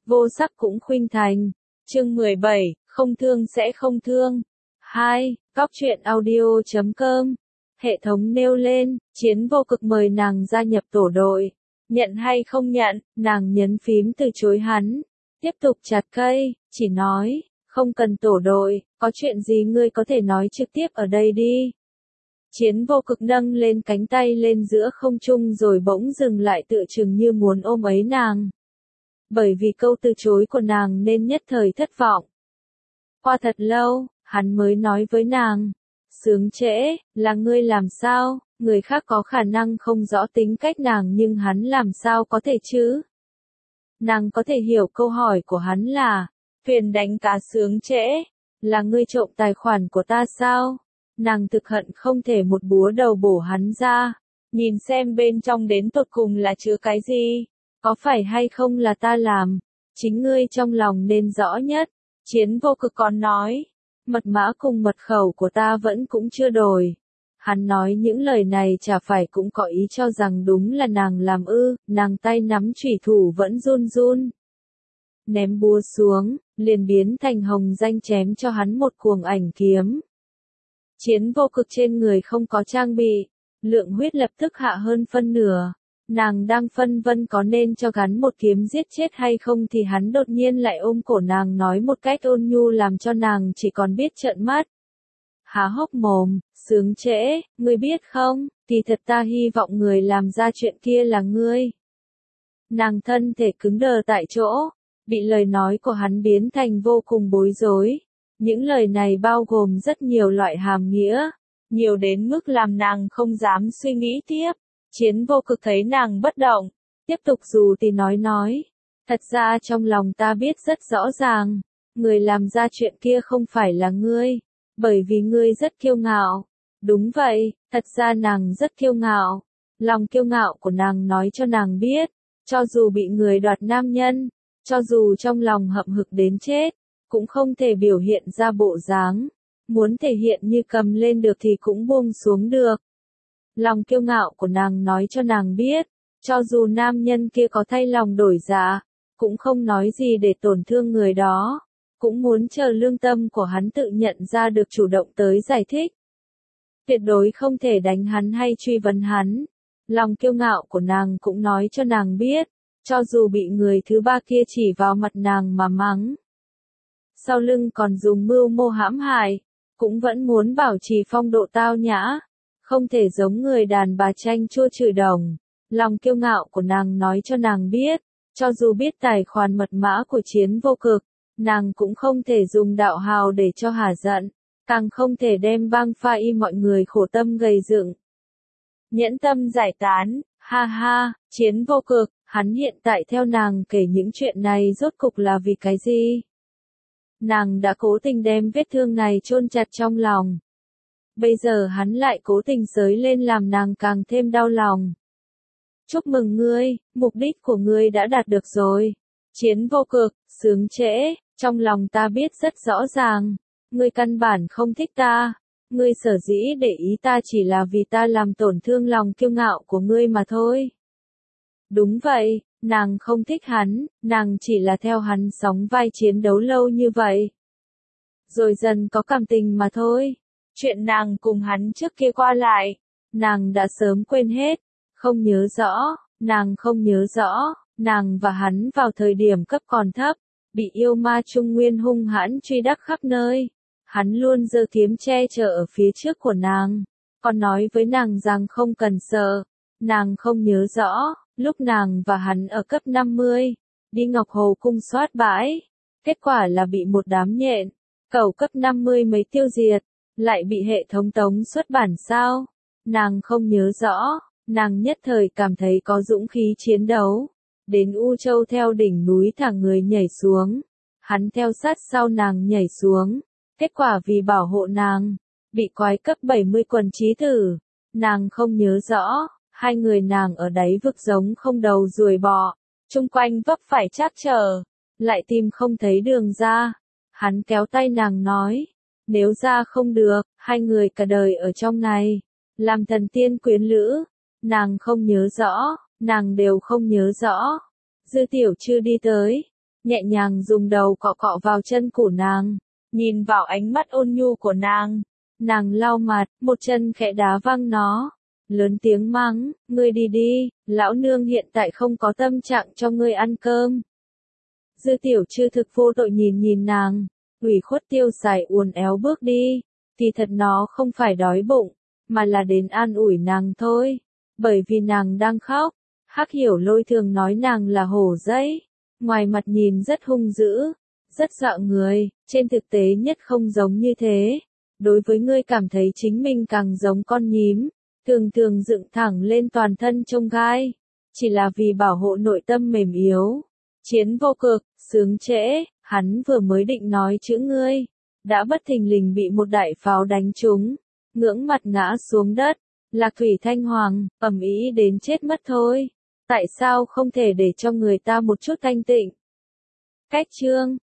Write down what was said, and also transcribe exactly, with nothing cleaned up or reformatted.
vô sắc cũng khuynh thành. Chương mười bảy, không thương sẽ không thương. hai. Góc truyện audio chấm com. Hệ thống nêu lên, Chiến Vô Cực mời nàng gia nhập tổ đội. Nhận hay không nhận, nàng nhấn phím từ chối hắn. Tiếp tục chặt cây, chỉ nói, không cần tổ đội, có chuyện gì ngươi có thể nói trực tiếp ở đây đi. Chiến Vô Cực nâng lên cánh tay lên giữa không trung rồi bỗng dừng lại tựa chừng như muốn ôm ấy nàng. Bởi vì câu từ chối của nàng nên nhất thời thất vọng. Qua thật lâu, hắn mới nói với nàng, sướng trễ, là ngươi làm sao, người khác có khả năng không rõ tính cách nàng nhưng hắn làm sao có thể chứ? Nàng có thể hiểu câu hỏi của hắn là, thuyền đánh cá sướng trễ, là ngươi trộm tài khoản của ta sao? Nàng thực hận không thể một búa đầu bổ hắn ra, nhìn xem bên trong đến tột cùng là chứa cái gì, có phải hay không là ta làm, chính ngươi trong lòng nên rõ nhất. Chiến Vô Cực còn nói, mật mã cùng mật khẩu của ta vẫn cũng chưa đổi. Hắn nói những lời này chả phải cũng có ý cho rằng đúng là nàng làm ư, nàng tay nắm chủy thủ vẫn run run. Ném búa xuống, liền biến thành hồng danh chém cho hắn một cuồng ảnh kiếm. Chiến Vô Cực trên người không có trang bị, lượng huyết lập tức hạ hơn phân nửa. Nàng đang phân vân có nên cho gắn một kiếm giết chết hay không thì hắn đột nhiên lại ôm cổ nàng nói một cách ôn nhu làm cho nàng chỉ còn biết trợn mắt. Há hốc mồm, sướng trễ, ngươi biết không, thì thật ta hy vọng người làm ra chuyện kia là ngươi. Nàng thân thể cứng đờ tại chỗ, bị lời nói của hắn biến thành vô cùng bối rối. Những lời này bao gồm rất nhiều loại hàm nghĩa, nhiều đến mức làm nàng không dám suy nghĩ tiếp. Chiến Vô Cực thấy nàng bất động, tiếp tục dù thì nói nói, thật ra trong lòng ta biết rất rõ ràng, người làm ra chuyện kia không phải là ngươi, bởi vì ngươi rất kiêu ngạo. Đúng vậy, thật ra nàng rất kiêu ngạo, lòng kiêu ngạo của nàng nói cho nàng biết, cho dù bị người đoạt nam nhân, cho dù trong lòng hậm hực đến chết, cũng không thể biểu hiện ra bộ dáng, muốn thể hiện như cầm lên được thì cũng buông xuống được. Lòng kiêu ngạo của nàng nói cho nàng biết, cho dù nam nhân kia có thay lòng đổi dạ, cũng không nói gì để tổn thương người đó, cũng muốn chờ lương tâm của hắn tự nhận ra được chủ động tới giải thích. Tuyệt đối không thể đánh hắn hay truy vấn hắn. Lòng kiêu ngạo của nàng cũng nói cho nàng biết, cho dù bị người thứ ba kia chỉ vào mặt nàng mà mắng, sau lưng còn dùng mưu mô hãm hại, cũng vẫn muốn bảo trì phong độ tao nhã. Không thể giống người đàn bà chanh chua chửi đồng. Lòng kiêu ngạo của nàng nói cho nàng biết, cho dù biết tài khoản mật mã của Chiến Vô Cực, nàng cũng không thể dùng đạo hào để cho hả giận, càng không thể đem bang pha y mọi người khổ tâm gầy dựng. Nhẫn tâm giải tán, ha ha, Chiến Vô Cực, hắn hiện tại theo nàng kể những chuyện này rốt cục là vì cái gì? Nàng đã cố tình đem vết thương này chôn chặt trong lòng. Bây giờ hắn lại cố tình xới lên làm nàng càng thêm đau lòng. Chúc mừng ngươi, mục đích của ngươi đã đạt được rồi. Chiến Vô Cực, sướng trễ, trong lòng ta biết rất rõ ràng. Ngươi căn bản không thích ta. Ngươi sở dĩ để ý ta chỉ là vì ta làm tổn thương lòng kiêu ngạo của ngươi mà thôi. Đúng vậy, nàng không thích hắn, nàng chỉ là theo hắn sóng vai chiến đấu lâu như vậy. Rồi dần có cảm tình mà thôi. Chuyện nàng cùng hắn trước kia qua lại, nàng đã sớm quên hết, không nhớ rõ, nàng không nhớ rõ, nàng và hắn vào thời điểm cấp còn thấp, bị yêu ma Trung Nguyên hung hãn truy đắc khắp nơi. Hắn luôn giơ kiếm che chở ở phía trước của nàng, còn nói với nàng rằng không cần sợ. Nàng không nhớ rõ, lúc nàng và hắn ở cấp năm mươi, đi Ngọc Hồ cung soát bãi, kết quả là bị một đám nhện, cẩu cấp năm mươi mấy tiêu diệt. Lại bị hệ thống tống xuất bản sao? Nàng không nhớ rõ, nàng nhất thời cảm thấy có dũng khí chiến đấu. Đến U Châu theo đỉnh núi thả người nhảy xuống. Hắn theo sát sau nàng nhảy xuống. Kết quả vì bảo hộ nàng, bị quái cấp bảy mươi quần trí tử. Nàng không nhớ rõ, hai người nàng ở đáy vực giống không đầu ruồi bọ. Trung quanh vấp phải trắc trở, lại tìm không thấy đường ra. Hắn kéo tay nàng nói. Nếu ra không được, hai người cả đời ở trong này, làm thần tiên quyến lữ, nàng không nhớ rõ, nàng đều không nhớ rõ. Dư Tiểu Trư đi tới, nhẹ nhàng dùng đầu cọ cọ vào chân của nàng, nhìn vào ánh mắt ôn nhu của nàng. Nàng lau mặt, một chân khẽ đá văng nó, lớn tiếng mắng, ngươi đi đi, lão nương hiện tại không có tâm trạng cho ngươi ăn cơm. Dư tiểu trư thực vô tội nhìn nhìn nàng, ủy khuất tiêu sải uốn éo bước đi, thì thật nó không phải đói bụng, mà là đến an ủi nàng thôi, bởi vì nàng đang khóc. Hắc Hiểu Lôi thường nói nàng là hổ dẫy, ngoài mặt nhìn rất hung dữ, rất dọa người, trên thực tế nhất không giống như thế. Đối với ngươi cảm thấy chính mình càng giống con nhím, thường thường dựng thẳng lên toàn thân trông gai, chỉ là vì bảo hộ nội tâm mềm yếu. Chiến vô cực, sướng trễ, hắn vừa mới định nói chữ ngươi, đã bất thình lình bị một đại pháo đánh trúng, ngưỡng mặt ngã xuống đất. Lạc Thủy Thanh Hoàng, ầm ĩ đến chết mất thôi. Tại sao không thể để cho người ta một chút thanh tịnh? Cách chương